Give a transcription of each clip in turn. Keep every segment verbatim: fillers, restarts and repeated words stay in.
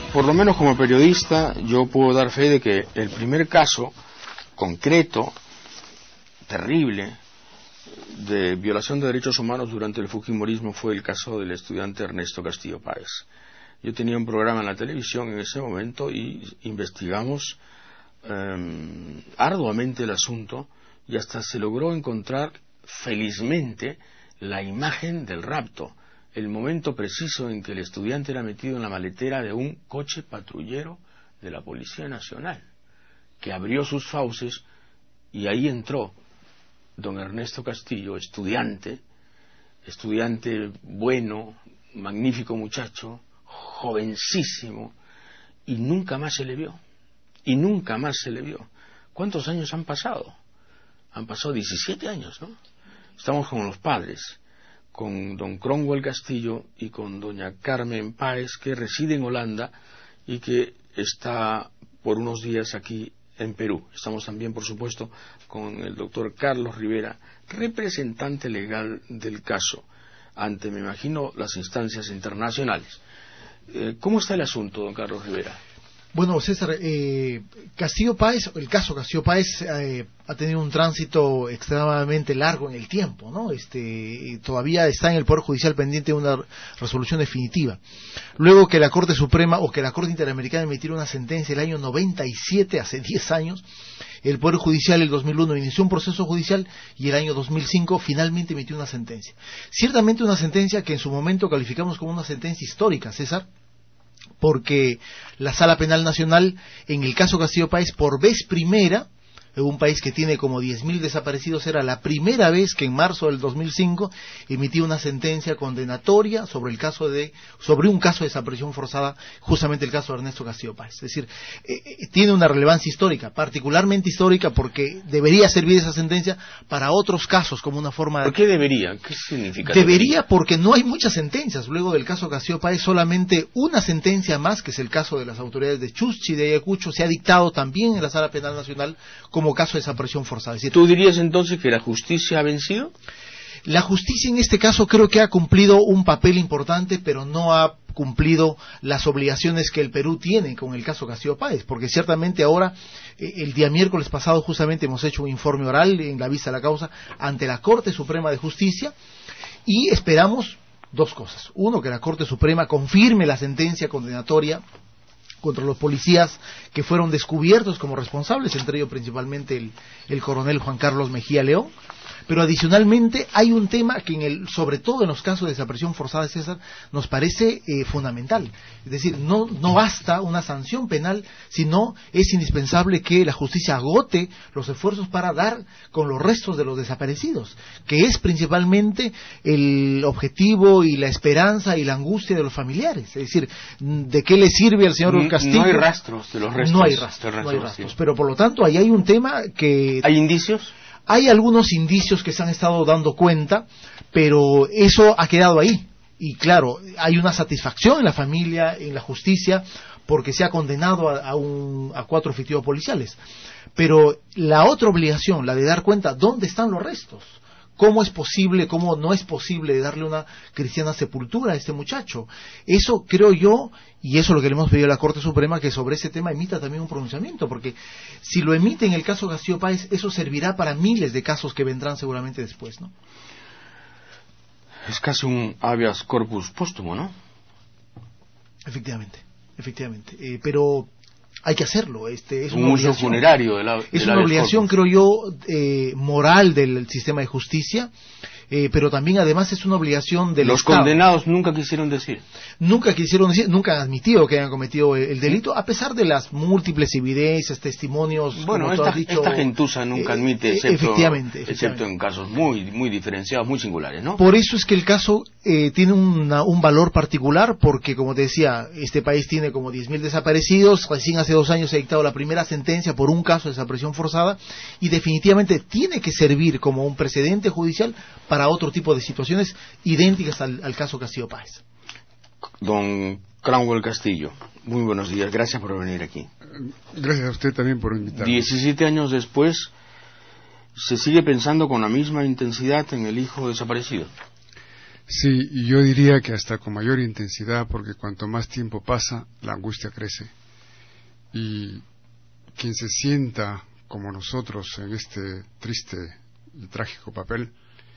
por lo menos como periodista, yo puedo dar fe de que el primer caso concreto, terrible, de violación de derechos humanos durante el fujimorismo fue el caso del estudiante Ernesto Castillo Páez. Yo tenía un programa en la televisión en ese momento y investigamos eh, arduamente el asunto y hasta se logró encontrar felizmente la imagen del rapto, el momento preciso en que el estudiante era metido en la maletera de un coche patrullero de la Policía Nacional, que abrió sus fauces y ahí entró don Ernesto Castillo, estudiante, estudiante bueno, magnífico muchacho, jovencísimo, y nunca más se le vio, y nunca más se le vio. ¿Cuántos años han pasado? Han pasado diecisiete años, ¿no? Estamos con los padres, con don Cromwell Castillo y con doña Carmen Páez, que reside en Holanda y que está por unos días aquí en Perú. Estamos también, por supuesto, con el doctor Carlos Rivera, representante legal del caso, ante, me imagino, las instancias internacionales. Eh, ¿Cómo está el asunto, don Carlos Rivera? Bueno, César, eh, Castillo Páez, el caso Castillo Páez eh, ha tenido un tránsito extremadamente largo en el tiempo, ¿no? Este, todavía está en el Poder Judicial pendiente de una resolución definitiva. Luego que la Corte Suprema o que la Corte Interamericana emitiera una sentencia el año noventa y siete, hace diez años, el Poder Judicial el dos mil uno inició un proceso judicial y el año dos mil cinco finalmente emitió una sentencia. Ciertamente una sentencia que en su momento calificamos como una sentencia histórica, César, porque la Sala Penal Nacional, en el caso Castillo Páez, por vez primera, en un país que tiene como diez mil desaparecidos, era la primera vez que en marzo del dos mil cinco emitía una sentencia condenatoria sobre el caso de sobre un caso de desaparición forzada, justamente el caso de Ernesto Castillo Páez. Es decir, eh, tiene una relevancia histórica, particularmente histórica, porque debería servir esa sentencia para otros casos como una forma de... ¿Por qué debería? ¿Qué significa? Debería, debería porque no hay muchas sentencias. Luego del caso Castillo Páez, solamente una sentencia más, que es el caso de las autoridades de Chuschi y de Ayacucho, se ha dictado también en la Sala Penal Nacional como caso de desaparición forzada. Es decir, ¿tú dirías entonces que la justicia ha vencido? La justicia en este caso creo que ha cumplido un papel importante, pero no ha cumplido las obligaciones que el Perú tiene con el caso Castillo Páez, porque ciertamente ahora, eh, el día miércoles pasado justamente hemos hecho un informe oral en la vista de la causa ante la Corte Suprema de Justicia y esperamos dos cosas. Uno, que la Corte Suprema confirme la sentencia condenatoria contra los policías que fueron descubiertos como responsables, entre ellos principalmente el, el coronel Juan Carlos Mejía León. Pero adicionalmente hay un tema que en el, sobre todo en los casos de desaparición forzada, César, nos parece eh, fundamental. Es decir, no, no basta una sanción penal, sino es indispensable que la justicia agote los esfuerzos para dar con los restos de los desaparecidos, que es principalmente el objetivo y la esperanza y la angustia de los familiares. Es decir, ¿de qué le sirve al señor Castillo? No hay rastros de los restos. No hay rastros, no hay rastros. Pero por lo tanto, ahí hay un tema que... ¿Hay indicios? Hay algunos indicios que se han estado dando cuenta, pero eso ha quedado ahí. Y claro, hay una satisfacción en la familia, en la justicia, porque se ha condenado a, a, un, a cuatro efectivos policiales. Pero la otra obligación, la de dar cuenta dónde están los restos, cómo es posible, cómo no es posible darle una cristiana sepultura a este muchacho. Eso creo yo, y eso es lo que le hemos pedido a la Corte Suprema, que sobre ese tema emita también un pronunciamiento, porque si lo emite en el caso Castillo Páez, eso servirá para miles de casos que vendrán seguramente después, ¿no? Es casi un habeas corpus póstumo, ¿no? Efectivamente, efectivamente. Eh, pero hay que hacerlo. Este, es un una uso funerario de la, es una obligación, creo yo, eh, moral del sistema de justicia, eh, pero también además es una obligación del Los Estado. condenados nunca quisieron decir. Nunca quisieron decir, nunca han admitido que hayan cometido el delito, a pesar de las múltiples evidencias, testimonios. Bueno, como tú esta, has dicho, esta gentuza nunca admite, eh, excepto, efectivamente, efectivamente. excepto en casos muy muy diferenciados, muy singulares, ¿no? Por eso es que el caso eh, tiene una, un valor particular, porque como te decía, este país tiene como diez mil desaparecidos, recién hace dos años se ha dictado la primera sentencia por un caso de desaparición forzada, y definitivamente tiene que servir como un precedente judicial para otro tipo de situaciones idénticas al, al caso Castillo Páez. Don Cromwell Castillo, muy buenos días, gracias por venir aquí. Gracias a usted también por invitarme. diecisiete años después, ¿se sigue pensando con la misma intensidad en el hijo desaparecido? Sí, y yo diría que hasta con mayor intensidad, porque cuanto más tiempo pasa, la angustia crece. Y quien se sienta como nosotros en este triste y trágico papel,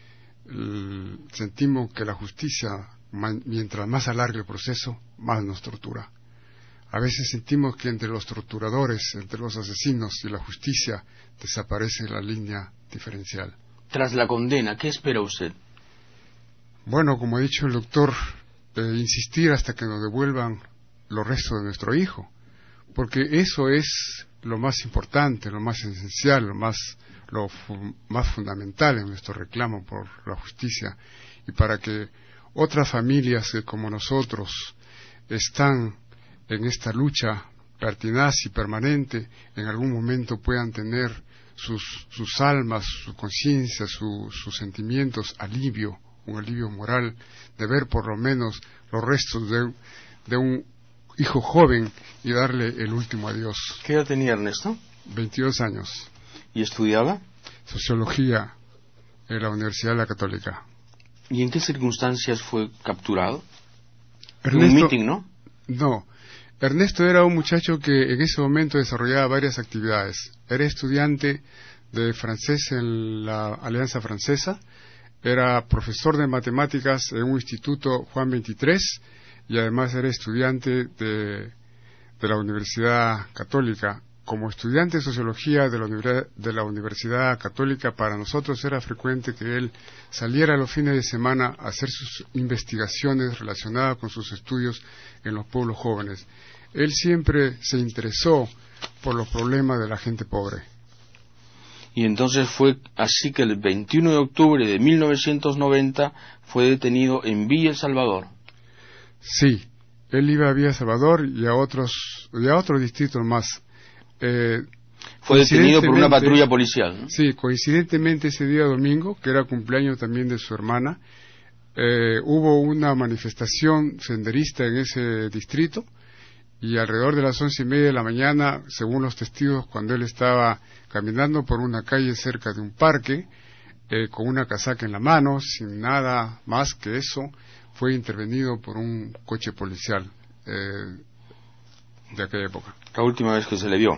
el, sentimos que la justicia, man, mientras más alargue el proceso, más nos tortura. A veces sentimos que entre los torturadores, entre los asesinos y la justicia, desaparece la línea diferencial. Tras la condena, ¿qué espera usted? Bueno, como ha dicho el doctor, eh, insistir hasta que nos devuelvan los restos de nuestro hijo, porque eso es lo más importante, lo más esencial, lo más, lo fu- más fundamental en nuestro reclamo por la justicia, y para que otras familias que como nosotros están en esta lucha pertinaz y permanente, en algún momento puedan tener sus, sus almas, su conciencia, su, sus sentimientos, alivio, un alivio moral, de ver por lo menos los restos de, de un hijo joven y darle el último adiós. ¿Qué edad tenía Ernesto? veintidós años. ¿Y estudiaba? Sociología en la Universidad de la Católica. ¿Y en qué circunstancias fue capturado? Ernesto, ¿Un meeting, no? No. Ernesto era un muchacho que en ese momento desarrollaba varias actividades. Era estudiante de francés en la Alianza Francesa, era profesor de matemáticas en un instituto Juan veintitrés y además era estudiante de, de la Universidad Católica. Como estudiante de sociología de la, de la Universidad Católica, para nosotros era frecuente que él saliera los fines de semana a hacer sus investigaciones relacionadas con sus estudios en los pueblos jóvenes. Él siempre se interesó por los problemas de la gente pobre. Y entonces fue así que el veintiuno de octubre de mil novecientos noventa fue detenido en Villa El Salvador. Sí, él iba a Villa El Salvador y a otros, y a otros distritos más. Eh, fue detenido por una patrulla policial, ¿no? Sí, coincidentemente ese día domingo, que era cumpleaños también de su hermana, eh, hubo una manifestación senderista en ese distrito, y alrededor de las once y media de la mañana, según los testigos, cuando él estaba caminando por una calle cerca de un parque, eh, con una casaca en la mano, sin nada más que eso, fue intervenido por un coche policial eh, de aquella época. La última vez que se le vio.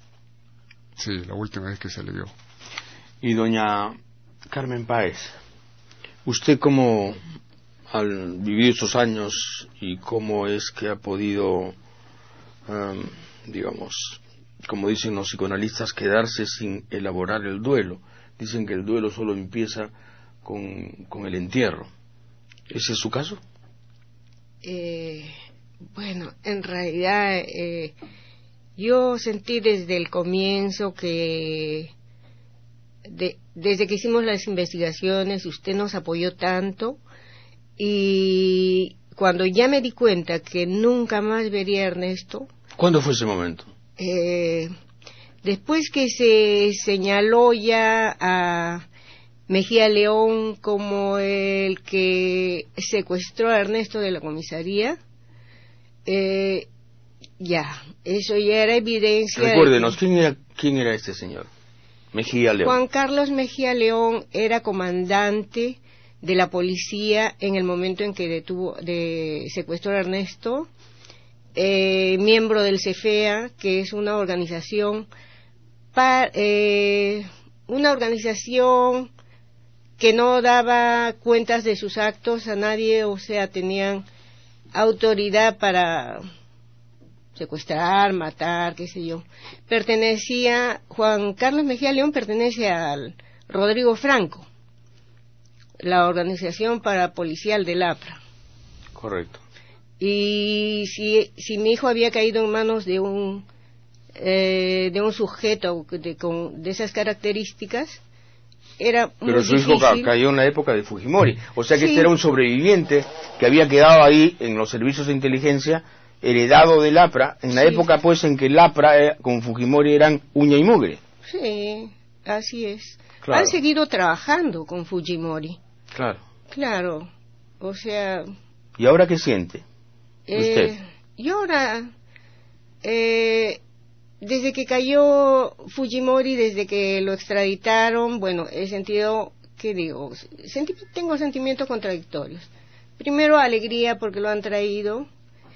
Sí, la última vez que se le vio. Y doña Carmen Páez, ¿usted cómo, al vivir estos años, y cómo es que ha podido, um, digamos, como dicen los psicoanalistas, quedarse sin elaborar el duelo? Dicen que el duelo solo empieza con, con el entierro. ¿Ese es su caso? Eh, bueno, en realidad eh, yo sentí desde el comienzo que de, desde que hicimos las investigaciones usted nos apoyó tanto, y cuando ya me di cuenta que nunca más vería a Ernesto. ¿Cuándo fue ese momento? Eh, después que se señaló ya a Mejía León como el que secuestró a Ernesto de la comisaría, eh, ya, eso ya era evidencia. Recuérdenos, que... ¿quién era, quién era este señor? Mejía León. Juan Carlos Mejía León era comandante de la policía en el momento en que detuvo, de, secuestró a Ernesto, eh, miembro del CEFEA, que es una organización, para, eh, una organización que no daba cuentas de sus actos a nadie, o sea, tenían autoridad para secuestrar, matar, qué sé yo. Pertenecía, Juan Carlos Mejía León pertenece al Rodrigo Franco, la organización parapolicial del APRA. Correcto. Y si, si mi hijo había caído en manos de un eh, de un sujeto de, con, de esas características, era muy Pero su difícil. hijo ca cayó en la época de Fujimori, o sea que Sí. este era un sobreviviente que había quedado ahí en los servicios de inteligencia, heredado del APRA, en la Sí. época pues en que el APRA eh, con Fujimori eran uña y mugre. Sí, así es. Claro. Han seguido trabajando con Fujimori. Claro. Claro, o sea... ¿Y ahora qué siente Eh, usted? y ahora, eh, desde que cayó Fujimori, desde que lo extraditaron, bueno, he sentido ¿qué digo? Senti- tengo sentimientos contradictorios. Primero, alegría porque lo han traído,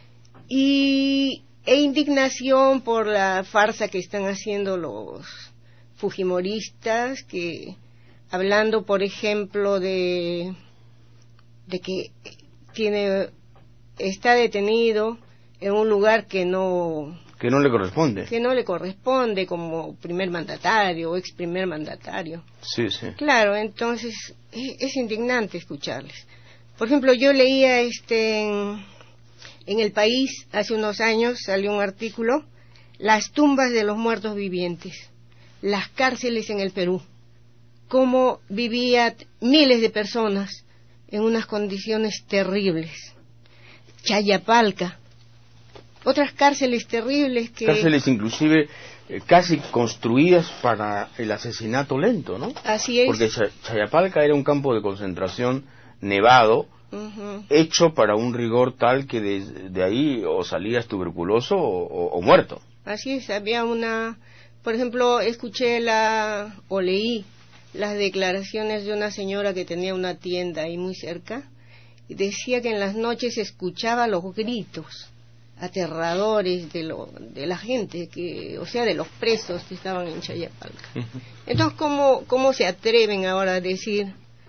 y e indignación por la farsa que están haciendo los fujimoristas, que hablando, por ejemplo, de de que tiene está detenido en un lugar que no que no le corresponde. que no le corresponde como primer mandatario o ex primer mandatario. Sí, sí. Claro, entonces es, es indignante escucharles. Por ejemplo, yo leía este en, en El País hace unos años, salió un artículo, las tumbas de los muertos vivientes, las cárceles en el Perú, cómo vivían miles de personas en unas condiciones terribles. Chayapalca, otras cárceles terribles que... Cárceles inclusive eh, casi construidas para el asesinato lento, ¿no? Así es. Porque Ch- Chayapalca era un campo de concentración nevado, uh-huh, hecho para un rigor tal que de, de ahí o salías tuberculoso o, o, o muerto. Así es, había una... Por ejemplo, escuché la o leí las declaraciones de una señora que tenía una tienda ahí muy cerca, y decía que en las noches escuchaba los gritos aterradores de lo, de la gente, que, o sea, de los presos que estaban en Chayapalca. Entonces, ¿cómo, cómo se atreven ahora a decir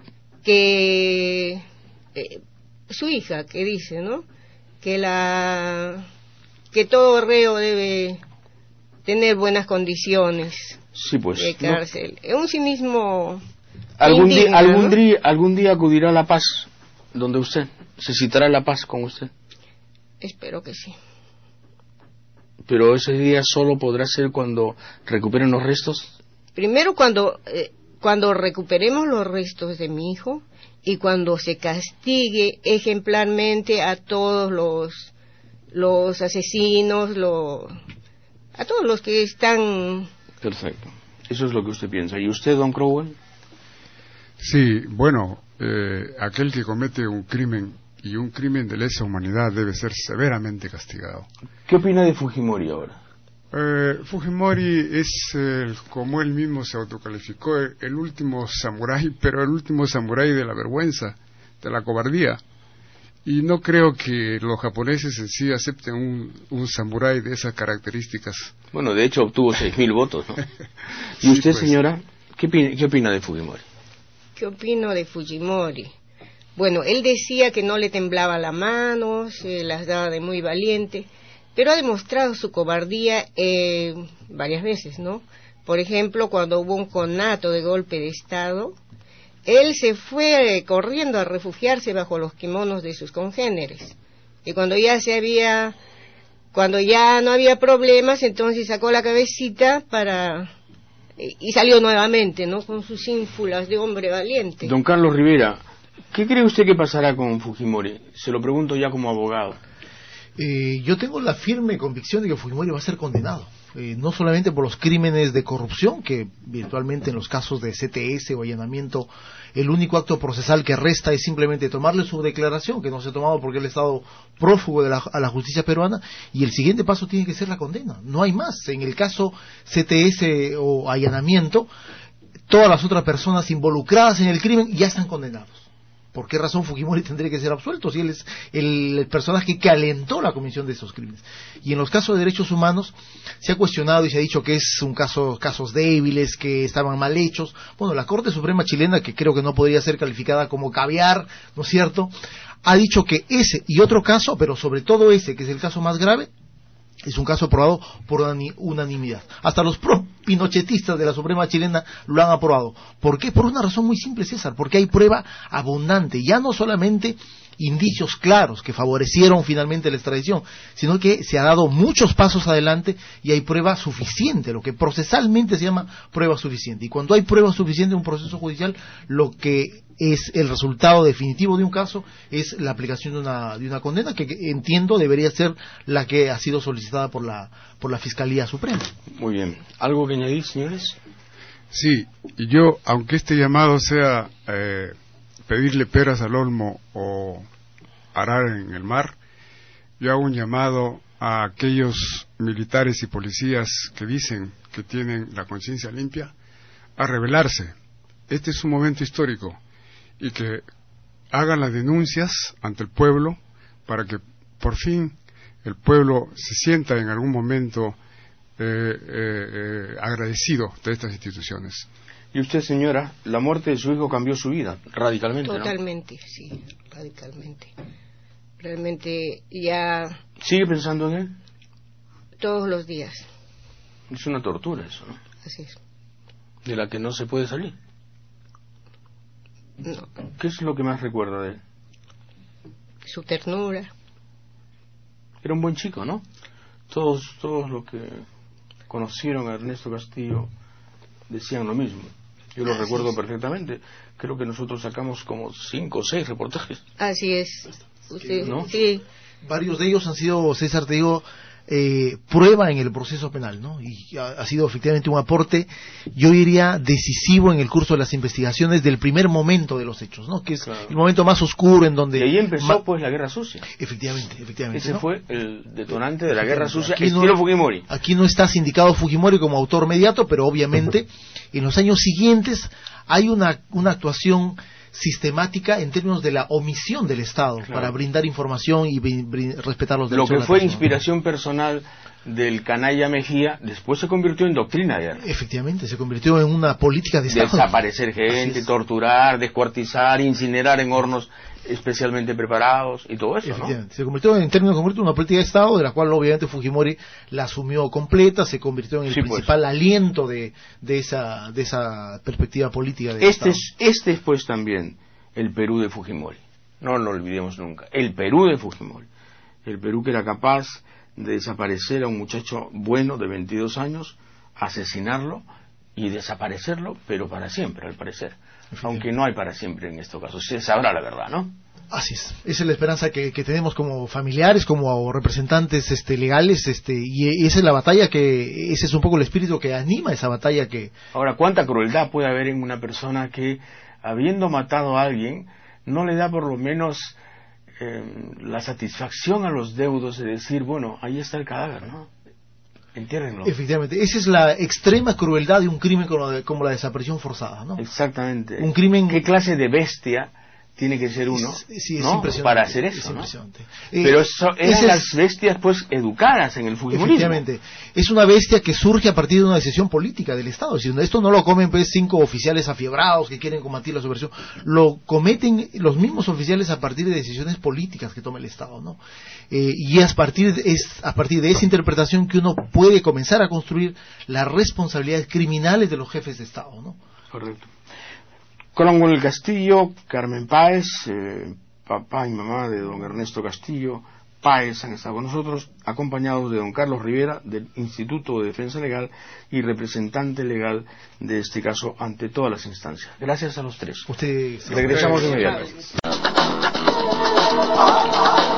que eh, su hija, que dice, ¿no?, que la que todo reo debe tener buenas condiciones, sí, pues, de cárcel? Es no. un cinismo. Algún indigna, día, algún ¿no? día, algún día acudirá a La Paz, donde usted se citará La Paz con usted. Espero que sí. Pero ese día solo podrá ser cuando recuperen los restos. Primero cuando eh, cuando recuperemos los restos de mi hijo, y cuando se castigue ejemplarmente a todos los los asesinos, los a todos los que están. Perfecto. Eso es lo que usted piensa. ¿Y usted, don Crowell? Sí, bueno, eh, aquel que comete un crimen, y un crimen de lesa humanidad, debe ser severamente castigado. ¿Qué opina de Fujimori ahora? Eh, Fujimori es, eh, como él mismo se autocalificó, el último samurái, pero el último samurái de la vergüenza, de la cobardía. Y no creo que los japoneses en sí acepten un, un samurái de esas características. Bueno, de hecho obtuvo seis mil votos, ¿no? ¿Y sí, usted, pues, señora, qué opina, qué opina de Fujimori? ¿Qué opino de Fujimori? Bueno, él decía que no le temblaba la mano, se las daba de muy valiente, pero ha demostrado su cobardía eh, varias veces, ¿no? Por ejemplo, cuando hubo un conato de golpe de Estado, él se fue eh, corriendo a refugiarse bajo los kimonos de sus congéneres. Y cuando ya se había, cuando ya no había problemas, entonces sacó la cabecita para eh, y salió nuevamente, ¿no?, con sus ínfulas de hombre valiente. Don Carlos Rivera, ¿qué cree usted que pasará con Fujimori? Se lo pregunto ya como abogado. Eh, yo tengo la firme convicción de que Fujimori va a ser condenado, eh, no solamente por los crímenes de corrupción, que virtualmente en los casos de C T S o allanamiento el único acto procesal que resta es simplemente tomarle su declaración, que no se ha tomado porque él ha estado prófugo de la, a la justicia peruana, y el siguiente paso tiene que ser la condena, no hay más. En el caso C T S o allanamiento, todas las otras personas involucradas en el crimen ya están condenados. ¿Por qué razón Fujimori tendría que ser absuelto si él es el, el personaje que alentó la comisión de esos crímenes? Y en los casos de derechos humanos se ha cuestionado y se ha dicho que es un caso, casos débiles, que estaban mal hechos. Bueno, la Corte Suprema chilena, que creo que no podría ser calificada como caviar, ¿no es cierto?, ha dicho que ese y otro caso, pero sobre todo ese, que es el caso más grave, es un caso aprobado por unanimidad. Hasta los pro pinochetistas de la Suprema chilena lo han aprobado. ¿Por qué? Por una razón muy simple, César, porque hay prueba abundante, ya no solamente indicios claros que favorecieron finalmente la extradición, sino que se ha dado muchos pasos adelante y hay prueba suficiente, lo que procesalmente se llama prueba suficiente. Y cuando hay prueba suficiente en un proceso judicial, lo que es el resultado definitivo de un caso es la aplicación de una, de una condena que entiendo debería ser la que ha sido solicitada por la, por la Fiscalía Suprema. Muy bien. ¿Algo que añadir, señores? Sí, y yo, aunque este llamado sea eh, pedirle peras al olmo o arar en el mar, yo hago un llamado a aquellos militares y policías que dicen que tienen la conciencia limpia a rebelarse, este es un momento histórico y que hagan las denuncias ante el pueblo para que por fin el pueblo se sienta en algún momento eh, eh, eh, agradecido de estas instituciones. Y usted, señora, la muerte de su hijo cambió su vida radicalmente, Totalmente, ¿no? sí, radicalmente. Realmente ya... ¿Sigue pensando en él? Todos los días. Es una tortura eso, ¿no? Así es. De la que no se puede salir. No. ¿Qué es lo que más recuerda de él? Su ternura. Era un buen chico, ¿no? Todos, todos los que conocieron a Ernesto Castillo decían lo mismo. Yo lo Así recuerdo es. perfectamente. Creo que nosotros sacamos como cinco o seis reportajes. Así es. Usted, ¿No? Sí. Varios de ellos han sido, César, te digo, eh, prueba en el proceso penal, ¿no? Y ha, ha sido efectivamente un aporte, yo diría, decisivo en el curso de las investigaciones del primer momento de los hechos, ¿no? Que es Claro. el momento más oscuro en donde... Y ahí empezó ma- pues la Guerra Sucia. Efectivamente, efectivamente. Ese ¿no? fue el detonante de la Guerra Sucia, Aquí no- estilo Fujimori. Aquí no está sindicado Fujimori como autor mediato, pero obviamente en los años siguientes hay una, una actuación sistemática en términos de la omisión del Estado Claro. para brindar información y brin- brin- respetar los Lo derechos de que la fue persona. inspiración personal del canalla Mejía, después se convirtió en doctrina de guerra. Efectivamente, se convirtió en una política de Estado. Desaparecer Así gente, es. torturar, descuartizar, incinerar en hornos especialmente preparados y todo eso, ¿no? Efectivamente, se convirtió en términos concretos en una política de Estado de la cual obviamente Fujimori la asumió completa, se convirtió en el Sí, pues. principal aliento de, de esa de esa perspectiva política de Este Estado. es, este es pues también el Perú de Fujimori. No lo olvidemos nunca. El Perú de Fujimori. El Perú que era capaz de desaparecer a un muchacho bueno de veintidós años, asesinarlo y desaparecerlo, pero para siempre, al parecer. Aunque no hay para siempre en estos casos. Se sabrá la verdad, ¿no? Así es, esa es la esperanza que, que tenemos como familiares, como representantes este, legales, este, y esa es la batalla que, ese es un poco el espíritu que anima esa batalla que... Ahora, ¿cuánta crueldad puede haber en una persona que, habiendo matado a alguien, no le da por lo menos eh, la satisfacción a los deudos de decir, bueno, ahí está el cadáver, ¿no? Entiérrenlo. Efectivamente, esa es la extrema crueldad de un crimen como la, como la desaparición forzada, ¿no? Exactamente. Un crimen... ¿Qué clase de bestia tiene que ser uno, Es- sí, es ¿no? impresionante, para hacer es eso, ¿no? impresionante. Eh, Pero eso, eran ese es- las bestias pues educadas en el fujimorismo. Efectivamente, es una bestia que surge a partir de una decisión política del Estado. Es decir, esto no lo comen pues cinco oficiales afiebrados que quieren combatir la subversión, lo cometen los mismos oficiales a partir de decisiones políticas que toma el Estado, ¿no? Eh, y es a partir de, es a partir de esa interpretación que uno puede comenzar a construir las responsabilidades criminales de los jefes de Estado, ¿no? Correcto. Colón del Castillo, Carmen Páez, eh, papá y mamá de don Ernesto Castillo Páez han estado con nosotros, acompañados de don Carlos Rivera, del Instituto de Defensa Legal y representante legal de este caso ante todas las instancias. Gracias a los tres. Usted Regresamos de inmediato.